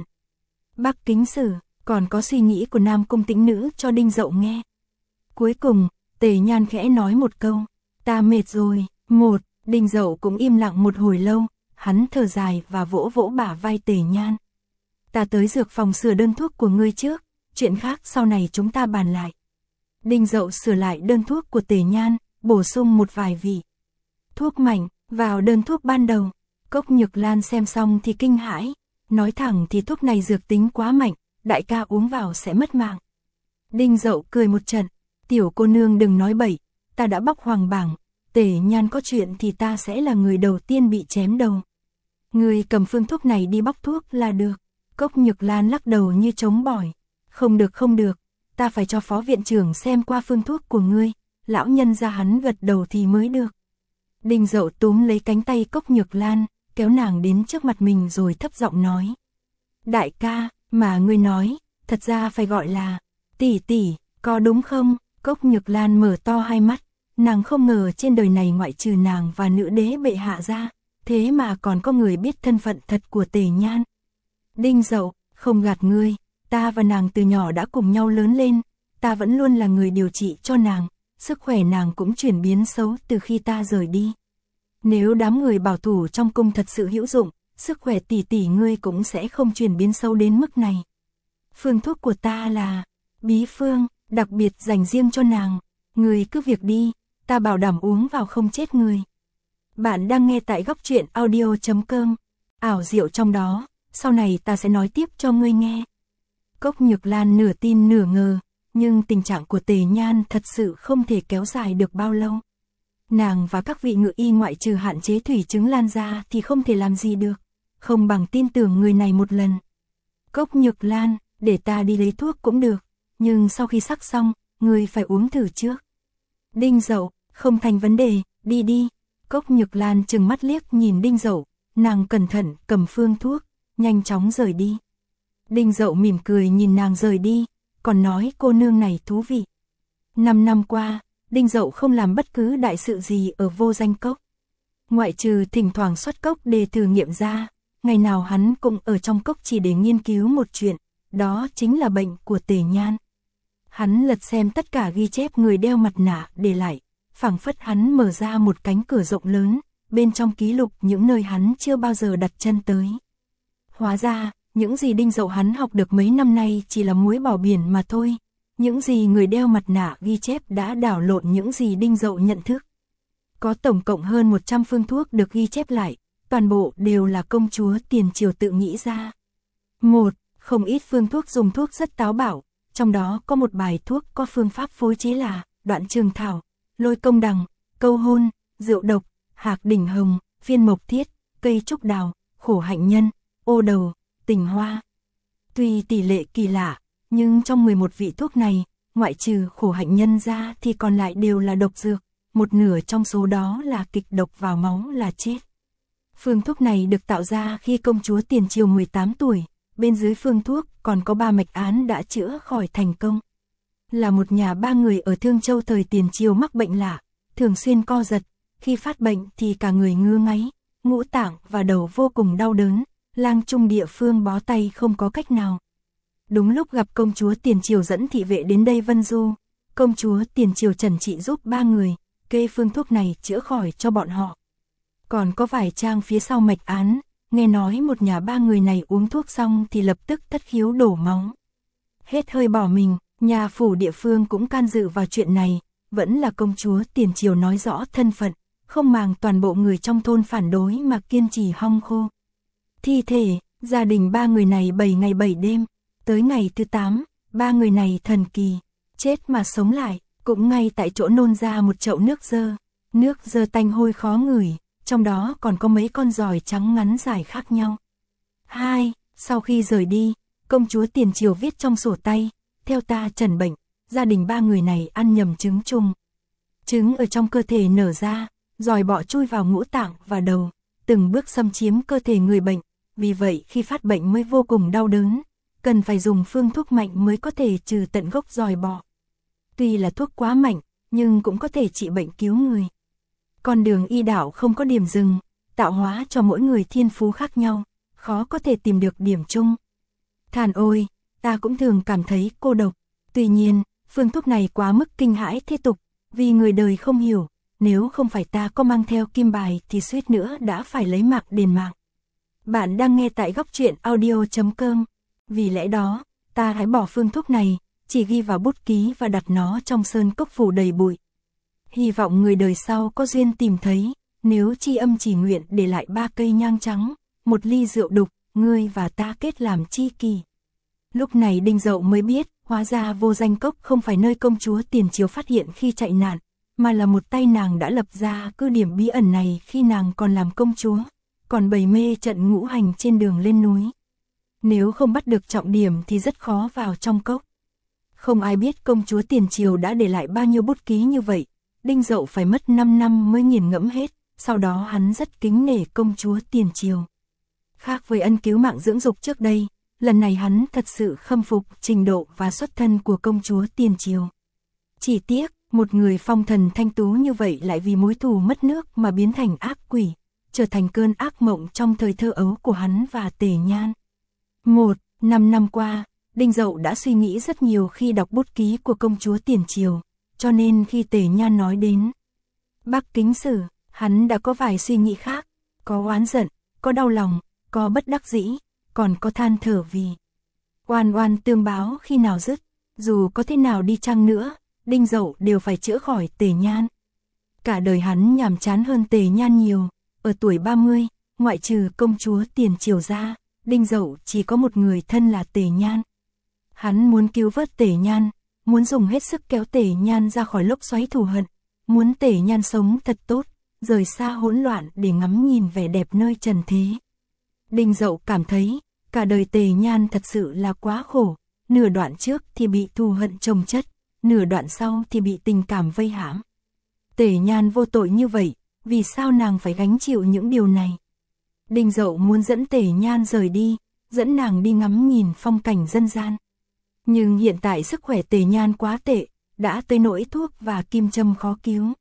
Bắc Kính Sử, còn có suy nghĩ của Nam Cung Tĩnh Nữ cho Đinh Dậu nghe. Cuối cùng, Tề Nhan khẽ nói một câu, ta mệt rồi. Một, Đinh Dậu cũng im lặng một hồi lâu, hắn thở dài và vỗ vỗ bả vai Tề Nhan. Ta tới dược phòng sửa đơn thuốc của ngươi trước, chuyện khác sau này chúng ta bàn lại. Đinh Dậu sửa lại đơn thuốc của Tề Nhan, bổ sung một vài vị thuốc mạnh vào đơn thuốc ban đầu. Cốc Nhược Lan xem xong thì kinh hãi, nói thẳng thì thuốc này dược tính quá mạnh, đại ca uống vào sẽ mất mạng. Đinh Dậu cười một trận, tiểu cô nương đừng nói bậy, ta đã bóc hoàng bảng, Tề Nhan có chuyện thì ta sẽ là người đầu tiên bị chém đầu. Người cầm phương thuốc này đi bóc thuốc là được. Cốc Nhược Lan lắc đầu như trống bỏi. Không được không được, ta phải cho phó viện trưởng xem qua phương thuốc của ngươi, lão nhân ra hắn gật đầu thì mới được. Đinh Dậu túm lấy cánh tay Cốc Nhược Lan, kéo nàng đến trước mặt mình rồi thấp giọng nói. Đại ca, mà ngươi nói, thật ra phải gọi là tỷ tỷ, có đúng không? Cốc Nhược Lan mở to hai mắt, nàng không ngờ trên đời này ngoại trừ nàng và nữ đế bệ hạ ra, thế mà còn có người biết thân phận thật của Tề Nhan. Đinh Dậu, không gạt ngươi, ta và nàng từ nhỏ đã cùng nhau lớn lên, ta vẫn luôn là người điều trị cho nàng, sức khỏe nàng cũng chuyển biến xấu từ khi ta rời đi. Nếu đám người bảo thủ trong cung thật sự hữu dụng, sức khỏe tỷ tỷ ngươi cũng sẽ không chuyển biến xấu đến mức này. Phương thuốc của ta là bí phương, đặc biệt dành riêng cho nàng, ngươi cứ việc đi, ta bảo đảm uống vào không chết người. Bạn đang nghe tại góc truyện audio chấm com, ảo diệu trong đó, sau này ta sẽ nói tiếp cho ngươi nghe. Cốc Nhược Lan nửa tin nửa ngờ, nhưng tình trạng của Tề Nhan thật sự không thể kéo dài được bao lâu. Nàng và các vị ngự y ngoại trừ hạn chế thủy chứng lan ra thì không thể làm gì được, không bằng tin tưởng người này một lần. Cốc Nhược Lan, để ta đi lấy thuốc cũng được, nhưng sau khi sắc xong, ngươi phải uống thử trước. Đinh Dậu, không thành vấn đề, đi đi. Cốc Nhược Lan trừng mắt liếc nhìn Đinh Dậu, nàng cẩn thận cầm phương thuốc, nhanh chóng rời đi. Đinh Dậu mỉm cười nhìn nàng rời đi, còn nói cô nương này thú vị. Năm năm qua, Đinh Dậu không làm bất cứ đại sự gì ở Vô Danh Cốc. Ngoại trừ thỉnh thoảng xuất cốc để thử nghiệm ra, ngày nào hắn cũng ở trong cốc chỉ để nghiên cứu một chuyện, đó chính là bệnh của Tề Nhan. Hắn lật xem tất cả ghi chép người đeo mặt nạ để lại, phảng phất hắn mở ra một cánh cửa rộng lớn, bên trong ký lục những nơi hắn chưa bao giờ đặt chân tới. Hóa ra, những gì Đinh Dậu hắn học được mấy năm nay chỉ là muối bỏ biển mà thôi. Những gì người đeo mặt nạ ghi chép đã đảo lộn những gì Đinh Dậu nhận thức. Có tổng cộng hơn một trăm phương thuốc được ghi chép lại, toàn bộ đều là công chúa tiền triều tự nghĩ ra. Một, không ít phương thuốc dùng thuốc rất táo bạo, trong đó có một bài thuốc có phương pháp phối chế là đoạn trường thảo, lôi công đằng, câu hôn, rượu độc, hạc đỉnh hồng, phiên mộc thiết, cây trúc đào, khổ hạnh nhân, ô đầu, tình hoa. Tuy tỷ lệ kỳ lạ, nhưng trong mười một vị thuốc này, ngoại trừ khổ hạnh nhân ra thì còn lại đều là độc dược, một nửa trong số đó là kịch độc vào máu là chết. Phương thuốc này được tạo ra khi công chúa tiền triều mười tám tuổi, bên dưới phương thuốc còn có ba mạch án đã chữa khỏi thành công. Là một nhà ba người ở Thương Châu thời tiền triều mắc bệnh lạ, thường xuyên co giật, khi phát bệnh thì cả người ngứa ngáy, ngũ tạng và đầu vô cùng đau đớn, lang trung địa phương bó tay không có cách nào. Đúng lúc gặp công chúa tiền triều dẫn thị vệ đến đây vân du, công chúa tiền triều trần trị giúp ba người, kê phương thuốc này chữa khỏi cho bọn họ. Còn có vài trang phía sau mạch án, nghe nói một nhà ba người này uống thuốc xong thì lập tức thất khiếu đổ máu. Hết hơi bỏ mình, nhà phủ địa phương cũng can dự vào chuyện này, vẫn là công chúa tiền triều nói rõ thân phận, không màng toàn bộ người trong thôn phản đối mà kiên trì hong khô. Thi thể, gia đình ba người này bảy ngày bảy đêm, Tới ngày thứ tám, ba người này thần kỳ, chết mà sống lại, cũng ngay tại chỗ nôn ra một chậu nước dơ. Nước dơ tanh hôi khó ngửi, trong đó còn có mấy con giòi trắng ngắn dài khác nhau. Hai, sau khi rời đi, công chúa tiền triều viết trong sổ tay, theo ta trần bệnh, gia đình ba người này ăn nhầm trứng chung. Trứng ở trong cơ thể nở ra, giòi bọ chui vào ngũ tạng và đầu, từng bước xâm chiếm cơ thể người bệnh, vì vậy khi phát bệnh mới vô cùng đau đớn, cần phải dùng phương thuốc mạnh mới có thể trừ tận gốc giòi bọ. Tuy là thuốc quá mạnh, nhưng cũng có thể trị bệnh cứu người. Con đường y đạo không có điểm dừng, tạo hóa cho mỗi người thiên phú khác nhau, khó có thể tìm được điểm chung. Thàn ôi, ta cũng thường cảm thấy cô độc, tuy nhiên, phương thuốc này quá mức kinh hãi thế tục, vì người đời không hiểu, nếu không phải ta có mang theo kim bài thì suýt nữa đã phải lấy mạng đền mạng. Bạn đang nghe tại góc truyện audio chấm com, vì lẽ đó, ta hãy bỏ phương thuốc này, chỉ ghi vào bút ký và đặt nó trong sơn cốc phủ đầy bụi. Hy vọng người đời sau có duyên tìm thấy, nếu tri âm chỉ nguyện để lại ba cây nhang trắng, một ly rượu đục, ngươi và ta kết làm tri kỷ. Lúc này Đinh Dậu mới biết, hóa ra Vô Danh Cốc không phải nơi công chúa tiền triều phát hiện khi chạy nạn, mà là một tay nàng đã lập ra cứ điểm bí ẩn này khi nàng còn làm công chúa, còn bày mê trận ngũ hành trên đường lên núi. Nếu không bắt được trọng điểm thì rất khó vào trong cốc. Không ai biết công chúa tiền triều đã để lại bao nhiêu bút ký như vậy, Đinh Dậu phải mất năm năm mới nghiền ngẫm hết, sau đó hắn rất kính nể công chúa tiền triều. Khác với ân cứu mạng dưỡng dục trước đây, lần này hắn thật sự khâm phục trình độ và xuất thân của công chúa tiền triều. Chỉ tiếc, một người phong thần thanh tú như vậy lại vì mối thù mất nước mà biến thành ác quỷ, trở thành cơn ác mộng trong thời thơ ấu của hắn và Tề Nhan. Một, năm năm qua, Đinh Dậu đã suy nghĩ rất nhiều khi đọc bút ký của công chúa tiền triều, cho nên khi Tề Nhan nói đến Bắc Kính Sử, hắn đã có vài suy nghĩ khác, có oán giận, có đau lòng, có bất đắc dĩ, còn có than thở vì oan oan tương báo khi nào dứt, dù có thế nào đi chăng nữa, Đinh Dậu đều phải chữa khỏi Tề Nhan. Cả đời hắn nhàm chán hơn Tề Nhan nhiều, ở tuổi ba mươi, ngoại trừ công chúa tiền triều ra, Đinh Dậu chỉ có một người thân là Tề Nhan. Hắn muốn cứu vớt Tề Nhan, muốn dùng hết sức kéo Tề Nhan ra khỏi lốc xoáy thù hận, muốn Tề Nhan sống thật tốt, rời xa hỗn loạn để ngắm nhìn vẻ đẹp nơi trần thế. Đinh Dậu cảm thấy, cả đời Tề Nhan thật sự là quá khổ, nửa đoạn trước thì bị thù hận chồng chất, nửa đoạn sau thì bị tình cảm vây hãm. Tề Nhan vô tội như vậy, vì sao nàng phải gánh chịu những điều này? Đinh Dậu muốn dẫn Tề Nhan rời đi, dẫn nàng đi ngắm nhìn phong cảnh dân gian. Nhưng hiện tại sức khỏe Tề Nhan quá tệ, đã tới nỗi thuốc và kim châm khó cứu.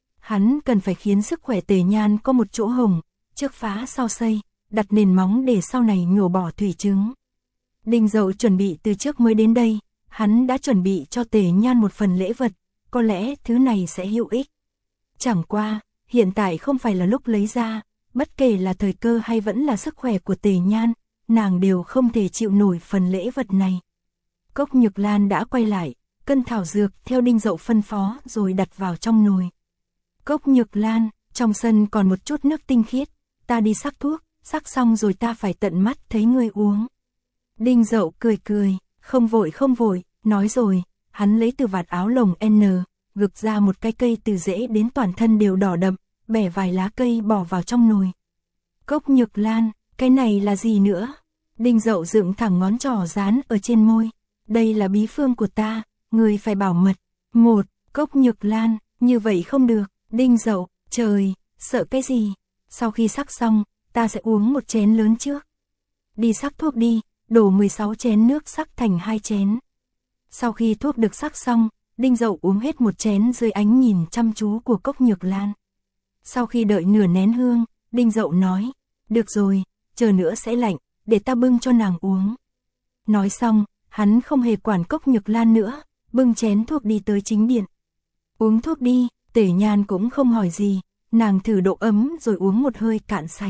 Hắn cần phải khiến sức khỏe Tề Nhan có một chỗ hồng, trước phá sau xây, đặt nền móng để sau này nhổ bỏ thủy trứng. Đinh Dậu chuẩn bị từ trước mới đến đây, hắn đã chuẩn bị cho Tề Nhan một phần lễ vật, có lẽ thứ này sẽ hữu ích. Chẳng qua, hiện tại không phải là lúc lấy ra, bất kể là thời cơ hay vẫn là sức khỏe của Tề Nhan, nàng đều không thể chịu nổi phần lễ vật này. Cốc Nhược Lan đã quay lại, cân thảo dược theo Đinh Dậu phân phó rồi đặt vào trong nồi. Cốc Nhược Lan, trong sân còn một chút nước tinh khiết, ta đi sắc thuốc, sắc xong rồi ta phải tận mắt thấy ngươi uống. Đinh Dậu cười cười, không vội không vội, nói rồi, hắn lấy từ vạt áo lồng N, gực ra một cái cây từ rễ đến toàn thân đều đỏ đậm, bẻ vài lá cây bỏ vào trong nồi. Cốc Nhược Lan, cái này là gì nữa? Đinh Dậu dựng thẳng ngón trỏ dán ở trên môi. Đây là bí phương của ta, người phải bảo mật. Một, Cốc Nhược Lan, như vậy không được. Đinh Dậu, trời, sợ cái gì? Sau khi sắc xong, ta sẽ uống một chén lớn trước. Đi sắc thuốc đi, đổ mười sáu chén nước sắc thành hai chén. Sau khi thuốc được sắc xong, Đinh Dậu uống hết một chén dưới ánh nhìn chăm chú của Cốc Nhược Lan. Sau khi đợi nửa nén hương, Đinh Dậu nói, được rồi, chờ nữa sẽ lạnh, để ta bưng cho nàng uống. Nói xong, hắn không hề quản Cốc Nhược Lan nữa, bưng chén thuốc đi tới chính điện. Uống thuốc đi, Tề Nhan cũng không hỏi gì, nàng thử độ ấm rồi uống một hơi cạn sạch.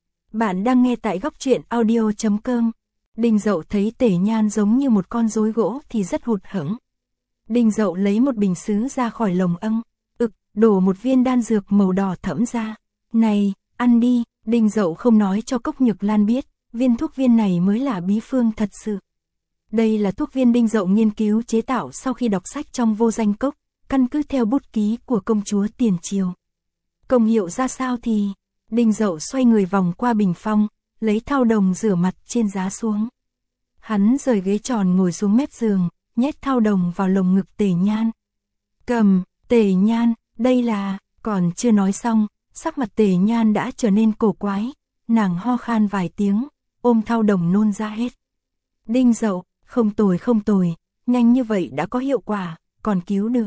Bạn đang nghe tại góc truyện audio chấm com. Đinh Dậu thấy Tề Nhan giống như một con rối gỗ thì rất hụt hẫng. Đinh Dậu lấy một bình sứ ra khỏi lồng âng, ực, đổ một viên đan dược màu đỏ thẫm ra. Này, ăn đi, Đinh Dậu không nói cho Cốc Nhược Lan biết, viên thuốc viên này mới là bí phương thật sự. Đây là thuốc viên Đinh Dậu nghiên cứu chế tạo sau khi đọc sách trong Vô Danh Cốc, căn cứ theo bút ký của công chúa tiền triều. Công hiệu ra sao thì, Đinh Dậu xoay người vòng qua bình phong, lấy thau đồng rửa mặt trên giá xuống. Hắn rời ghế tròn ngồi xuống mép giường, nhét thau đồng vào lồng ngực Tề Nhan. Cầm, Tề Nhan, đây là, còn chưa nói xong, sắc mặt Tề Nhan đã trở nên cổ quái, nàng ho khan vài tiếng, ôm thau đồng nôn ra hết. Đinh Dậu, không tồi không tồi, nhanh như vậy đã có hiệu quả, còn cứu được.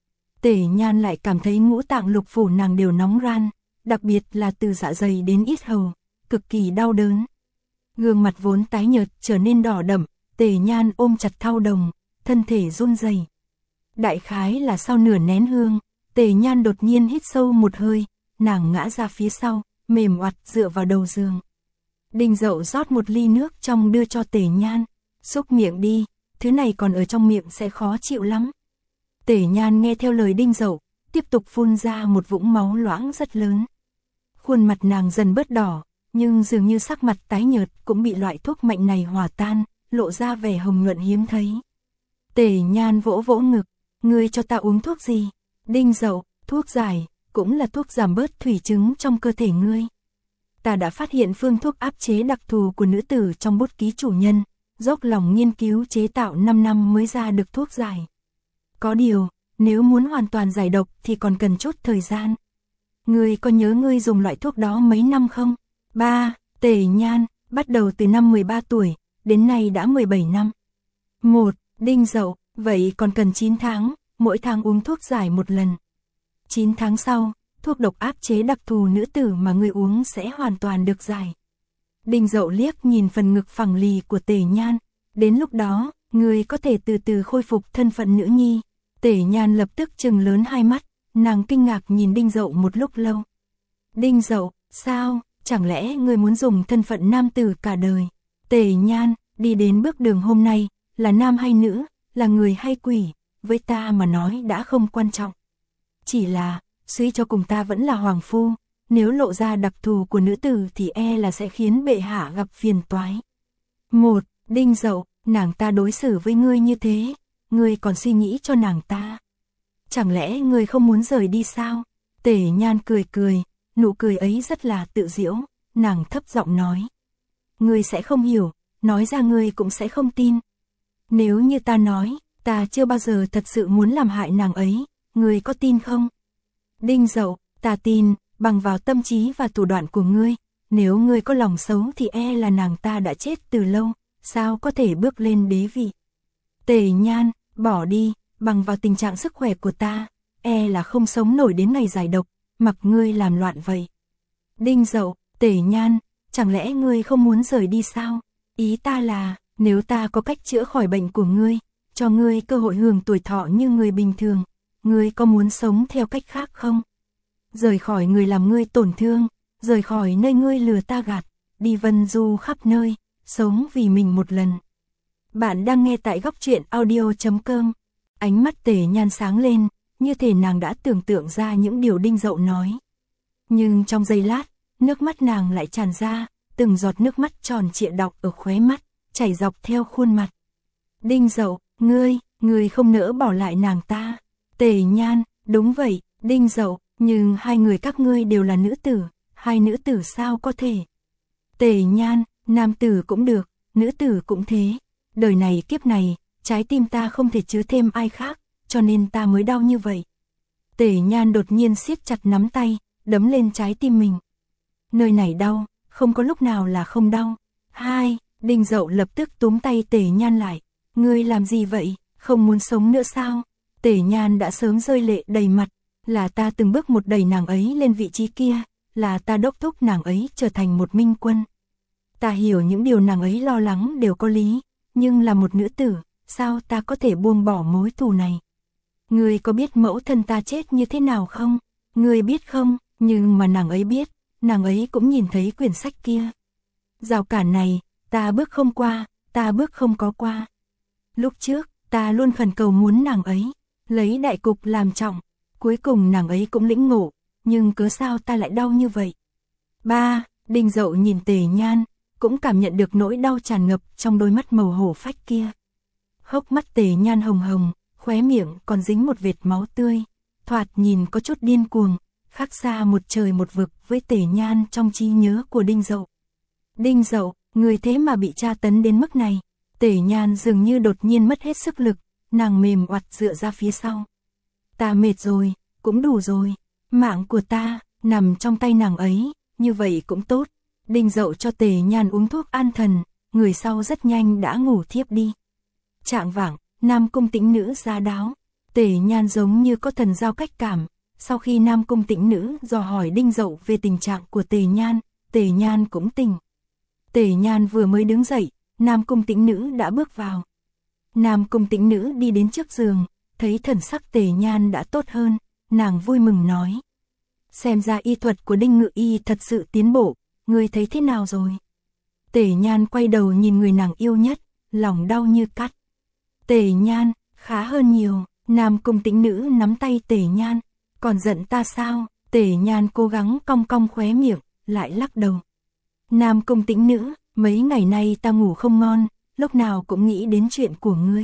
Tề Nhan lại cảm thấy ngũ tạng lục phủ nàng đều nóng ran, đặc biệt là từ dạ dày đến yết hầu, cực kỳ đau đớn. Gương mặt vốn tái nhợt trở nên đỏ đậm, Tề Nhan ôm chặt thau đồng, thân thể run rẩy. Đại khái là sau nửa nén hương, Tề Nhan đột nhiên hít sâu một hơi, nàng ngã ra phía sau, mềm oặt dựa vào đầu giường. Đinh Dậu rót một ly nước trong đưa cho Tề Nhan, xúc miệng đi, thứ này còn ở trong miệng sẽ khó chịu lắm. Tề Nhan nghe theo lời Đinh Dậu, tiếp tục phun ra một vũng máu loãng rất lớn. Khuôn mặt nàng dần bớt đỏ, nhưng dường như sắc mặt tái nhợt cũng bị loại thuốc mạnh này hòa tan, lộ ra vẻ hồng nhuận hiếm thấy. Tề Nhan vỗ vỗ ngực, ngươi cho ta uống thuốc gì? Đinh Dậu, thuốc giải, cũng là thuốc giảm bớt thủy chứng trong cơ thể ngươi. Ta đã phát hiện phương thuốc áp chế đặc thù của nữ tử trong bút ký chủ nhân, dốc lòng nghiên cứu chế tạo năm năm mới ra được thuốc giải. Có điều, nếu muốn hoàn toàn giải độc thì còn cần chút thời gian. Ngươi có nhớ ngươi dùng loại thuốc đó mấy năm không? Ba, Tề Nhan, bắt đầu từ năm mười ba tuổi, đến nay đã mười bảy năm. Một, Đinh Dậu, vậy còn cần chín tháng, mỗi tháng uống thuốc giải một lần. chín tháng sau, thuốc độc áp chế đặc thù nữ tử mà ngươi uống sẽ hoàn toàn được giải. Đinh Dậu liếc nhìn phần ngực phẳng lì của Tề Nhan, đến lúc đó, ngươi có thể từ từ khôi phục thân phận nữ nhi. Tề Nhan lập tức trừng lớn hai mắt, nàng kinh ngạc nhìn Đinh Dậu một lúc lâu. Đinh Dậu, sao, chẳng lẽ ngươi muốn dùng thân phận nam tử cả đời? Tề Nhan, đi đến bước đường hôm nay, là nam hay nữ, là người hay quỷ, với ta mà nói đã không quan trọng. Chỉ là, suy cho cùng ta vẫn là hoàng phu, nếu lộ ra đặc thù của nữ tử thì e là sẽ khiến bệ hạ gặp phiền toái. Một, Đinh Dậu, nàng ta đối xử với ngươi như thế, ngươi còn suy nghĩ cho nàng ta. Chẳng lẽ ngươi không muốn rời đi sao? Tề Nhan cười cười, nụ cười ấy rất là tự giễu, nàng thấp giọng nói. Ngươi sẽ không hiểu, nói ra ngươi cũng sẽ không tin. Nếu như ta nói, ta chưa bao giờ thật sự muốn làm hại nàng ấy, ngươi có tin không? Đinh Dậu, ta tin, bằng vào tâm trí và thủ đoạn của ngươi, nếu ngươi có lòng xấu thì e là nàng ta đã chết từ lâu, sao có thể bước lên đế vị. Tề Nhan, bỏ đi, bằng vào tình trạng sức khỏe của ta, e là không sống nổi đến ngày giải độc, mặc ngươi làm loạn vậy. Đinh Dậu, Tề Nhan, chẳng lẽ ngươi không muốn rời đi sao? Ý ta là, nếu ta có cách chữa khỏi bệnh của ngươi, cho ngươi cơ hội hưởng tuổi thọ như người bình thường, ngươi có muốn sống theo cách khác không? Rời khỏi người làm ngươi tổn thương, rời khỏi nơi ngươi lừa ta gạt, đi vân du khắp nơi, sống vì mình một lần. Bạn đang nghe tại góc truyện audio chấm com. Ánh mắt Tề Nhan sáng lên, như thể nàng đã tưởng tượng ra những điều Đinh Dậu nói. Nhưng trong giây lát, nước mắt nàng lại tràn ra, từng giọt nước mắt tròn trịa đọng ở khóe mắt, chảy dọc theo khuôn mặt. Đinh Dậu, ngươi, ngươi không nỡ bỏ lại nàng ta. Tề Nhan, đúng vậy, Đinh Dậu, nhưng hai người các ngươi đều là nữ tử, hai nữ tử sao có thể? Tề Nhan, nam tử cũng được, nữ tử cũng thế. Đời này kiếp này, trái tim ta không thể chứa thêm ai khác, cho nên ta mới đau như vậy. Tề Nhan đột nhiên siết chặt nắm tay, đấm lên trái tim mình. Nơi này đau, không có lúc nào là không đau. Hai, Đinh Dậu lập tức túm tay Tề Nhan lại. Ngươi làm gì vậy, không muốn sống nữa sao? Tề Nhan đã sớm rơi lệ đầy mặt, là ta từng bước một đẩy nàng ấy lên vị trí kia, là ta đốc thúc nàng ấy trở thành một minh quân. Ta hiểu những điều nàng ấy lo lắng đều có lý, nhưng là một nữ tử, sao ta có thể buông bỏ mối thù này? Ngươi có biết mẫu thân ta chết như thế nào không? Ngươi biết không? Nhưng mà nàng ấy biết, nàng ấy cũng nhìn thấy quyển sách kia. Rào cản này, ta bước không qua, ta bước không có qua. Lúc trước, ta luôn khẩn cầu muốn nàng ấy, lấy đại cục làm trọng, cuối cùng nàng ấy cũng lĩnh ngộ, nhưng cớ sao ta lại đau như vậy? Ba, Đinh Dậu nhìn Tề Nhan, cũng cảm nhận được nỗi đau tràn ngập trong đôi mắt màu hổ phách kia. Hốc mắt Tề Nhan hồng hồng, khóe miệng còn dính một vệt máu tươi, thoạt nhìn có chút điên cuồng, khác xa một trời một vực với Tề Nhan trong trí nhớ của Đinh Dậu. Đinh Dậu, người thế mà bị tra tấn đến mức này. Tề Nhan dường như đột nhiên mất hết sức lực, nàng mềm oặt dựa ra phía sau. Ta mệt rồi, cũng đủ rồi, mạng của ta nằm trong tay nàng ấy, như vậy cũng tốt. Đinh Dậu cho Tề Nhan uống thuốc an thần, người sau rất nhanh đã ngủ thiếp đi. Trạng vạng, Nam Cung Tĩnh Nữ ra đáo, Tề Nhan giống như có thần giao cách cảm. Sau khi Nam Cung Tĩnh Nữ dò hỏi Đinh Dậu về tình trạng của Tề Nhan, Tề Nhan cũng tỉnh. Tề Nhan vừa mới đứng dậy, Nam Cung Tĩnh Nữ đã bước vào. Nam Cung Tĩnh Nữ đi đến trước giường, thấy thần sắc Tề Nhan đã tốt hơn, nàng vui mừng nói. Xem ra y thuật của Đinh Ngự Y thật sự tiến bộ, ngươi thấy thế nào rồi? Tề Nhan quay đầu nhìn người nàng yêu nhất, lòng đau như cắt. Tề Nhan, khá hơn nhiều. Nam Cung Tĩnh Nữ nắm tay Tề Nhan. Còn giận ta sao? Tề Nhan cố gắng cong cong khóe miệng, lại lắc đầu. Nam Cung Tĩnh Nữ, mấy ngày nay ta ngủ không ngon, lúc nào cũng nghĩ đến chuyện của ngươi.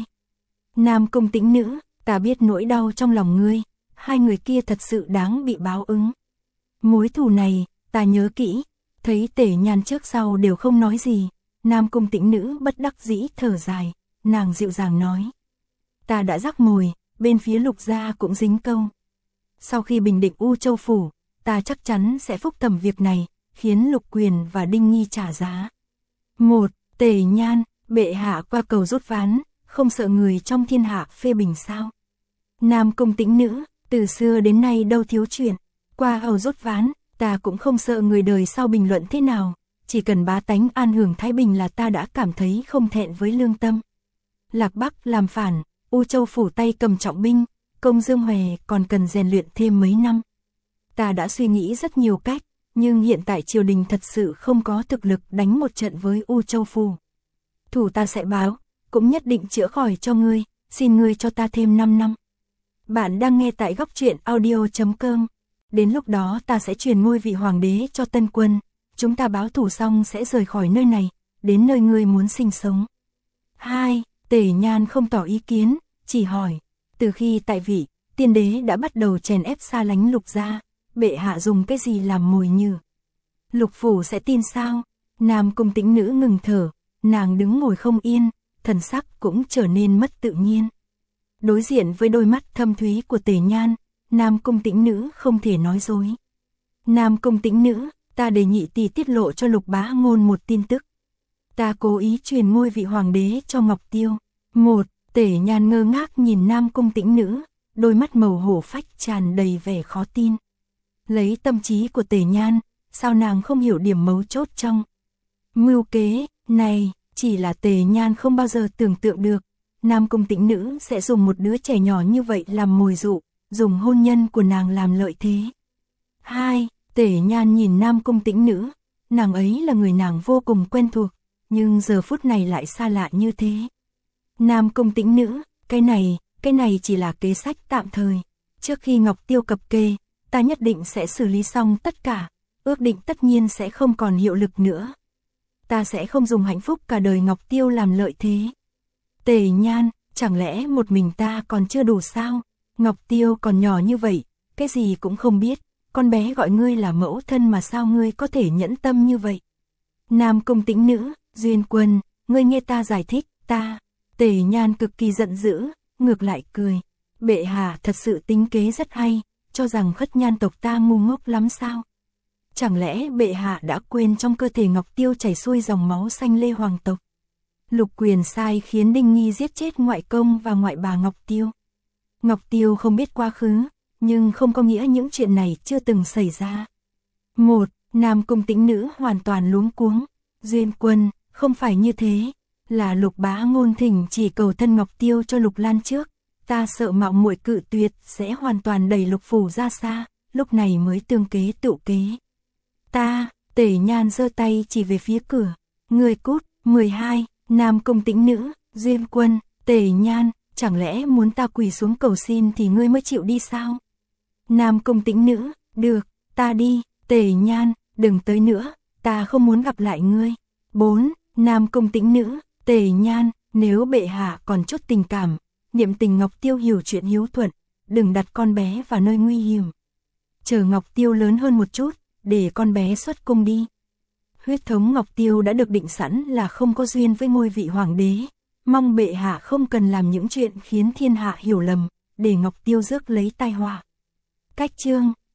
Nam Cung Tĩnh Nữ, ta biết nỗi đau trong lòng ngươi, hai người kia thật sự đáng bị báo ứng. Mối thù này, ta nhớ kỹ. Thấy Tề Nhan trước sau đều không nói gì, Nam Cung Tĩnh Nữ bất đắc dĩ thở dài, nàng dịu dàng nói. Ta đã rắc mồi, bên phía Lục gia cũng dính câu. Sau khi bình định U Châu Phủ, ta chắc chắn sẽ phúc thẩm việc này, khiến Lục Quyền và Đinh Nghi trả giá. Một, Tề Nhan, bệ hạ qua cầu rút ván, không sợ người trong thiên hạ phê bình sao? Nam Cung Tĩnh Nữ, từ xưa đến nay đâu thiếu chuyện, qua cầu rút ván, ta cũng không sợ người đời sau bình luận thế nào, chỉ cần bá tánh an hưởng thái bình là ta đã cảm thấy không thẹn với lương tâm. Lạc Bắc làm phản, U Châu Phủ tay cầm trọng binh, Công Dương Hòe còn cần rèn luyện thêm mấy năm. Ta đã suy nghĩ rất nhiều cách, nhưng hiện tại triều đình thật sự không có thực lực đánh một trận với U Châu Phủ. Thủ ta sẽ báo, cũng nhất định chữa khỏi cho ngươi, xin ngươi cho ta thêm năm năm. Bạn đang nghe tại góc truyện audio chấm com. Đến lúc đó ta sẽ truyền ngôi vị hoàng đế cho Tân Quân, chúng ta báo thủ xong sẽ rời khỏi nơi này, đến nơi ngươi muốn sinh sống. Hai, Tề Nhan không tỏ ý kiến, chỉ hỏi, từ khi tại vị, tiên đế đã bắt đầu chèn ép xa lánh Lục gia, bệ hạ dùng cái gì làm mồi nhử? Lục phủ sẽ tin sao? Nam Cung Tĩnh Nữ ngừng thở, nàng đứng ngồi không yên, thần sắc cũng trở nên mất tự nhiên. Đối diện với đôi mắt thâm thúy của Tề Nhan, Nam Cung Tĩnh Nữ không thể nói dối. Nam Cung Tĩnh Nữ, ta đề nghị tỷ tiết lộ cho Lục Bá Ngôn một tin tức. Ta cố ý truyền ngôi vị hoàng đế cho Ngọc Tiêu. Một, Tề Nhan ngơ ngác nhìn Nam Cung Tĩnh Nữ, đôi mắt màu hổ phách tràn đầy vẻ khó tin. Lấy tâm trí của Tề Nhan, sao nàng không hiểu điểm mấu chốt trong mưu kế này? Chỉ là Tề Nhan không bao giờ tưởng tượng được, Nam Cung Tĩnh Nữ sẽ dùng một đứa trẻ nhỏ như vậy làm mồi dụ, dùng hôn nhân của nàng làm lợi thế. Hai, Tề Nhan nhìn Nam Cung Tĩnh Nữ, nàng ấy là người nàng vô cùng quen thuộc, nhưng giờ phút này lại xa lạ như thế. Nam Cung Tĩnh Nữ, cái này, cái này chỉ là kế sách tạm thời, trước khi Ngọc Tiêu cập kê, ta nhất định sẽ xử lý xong tất cả, ước định tất nhiên sẽ không còn hiệu lực nữa. Ta sẽ không dùng hạnh phúc cả đời Ngọc Tiêu làm lợi thế. Tề Nhan, chẳng lẽ một mình ta còn chưa đủ sao? Ngọc Tiêu còn nhỏ như vậy, cái gì cũng không biết, con bé gọi ngươi là mẫu thân mà sao ngươi có thể nhẫn tâm như vậy? Nam Cung Tĩnh Nữ, Duyên Quân, ngươi nghe ta giải thích, ta. Tề Nhan cực kỳ giận dữ, ngược lại cười. Bệ hạ thật sự tính kế rất hay, cho rằng Khất Nhan tộc ta ngu ngốc lắm sao? Chẳng lẽ bệ hạ đã quên trong cơ thể Ngọc Tiêu chảy xuôi dòng máu xanh lê hoàng tộc? Lục Quyền sai khiến Đinh Nghi giết chết ngoại công và ngoại bà Ngọc Tiêu. Ngọc Tiêu không biết quá khứ, nhưng không có nghĩa những chuyện này chưa từng xảy ra. Một, Nam Cung Tĩnh Nữ hoàn toàn luống cuống. Duyên Quân, không phải như thế, là Lục Bá Ngôn thỉnh chỉ cầu thân Ngọc Tiêu cho Lục Lan trước, ta sợ mạo muội cự tuyệt sẽ hoàn toàn đẩy Lục phủ ra xa, lúc này mới tương kế tựu kế. Ta, Tề Nhan giơ tay chỉ về phía cửa, người cút. Mười hai, Nam Cung Tĩnh Nữ, Duyên Quân, Tề Nhan, chẳng lẽ muốn ta quỳ xuống cầu xin thì ngươi mới chịu đi sao? Nam Cung Tĩnh Nữ, được, ta đi. Tề Nhan, đừng tới nữa, ta không muốn gặp lại ngươi. Bốn, Nam Cung Tĩnh Nữ, Tề Nhan, Nếu bệ hạ còn chút tình cảm, niệm tình Ngọc Tiêu hiểu chuyện hiếu thuận, đừng đặt con bé vào nơi nguy hiểm. Chờ Ngọc Tiêu lớn hơn một chút, để con bé xuất cung đi. Huyết thống Ngọc Tiêu đã được định sẵn là không có duyên với ngôi vị hoàng đế, mong bệ hạ không cần làm những chuyện khiến thiên hạ hiểu lầm, để Ngọc Tiêu rước lấy tai họa. Cách chương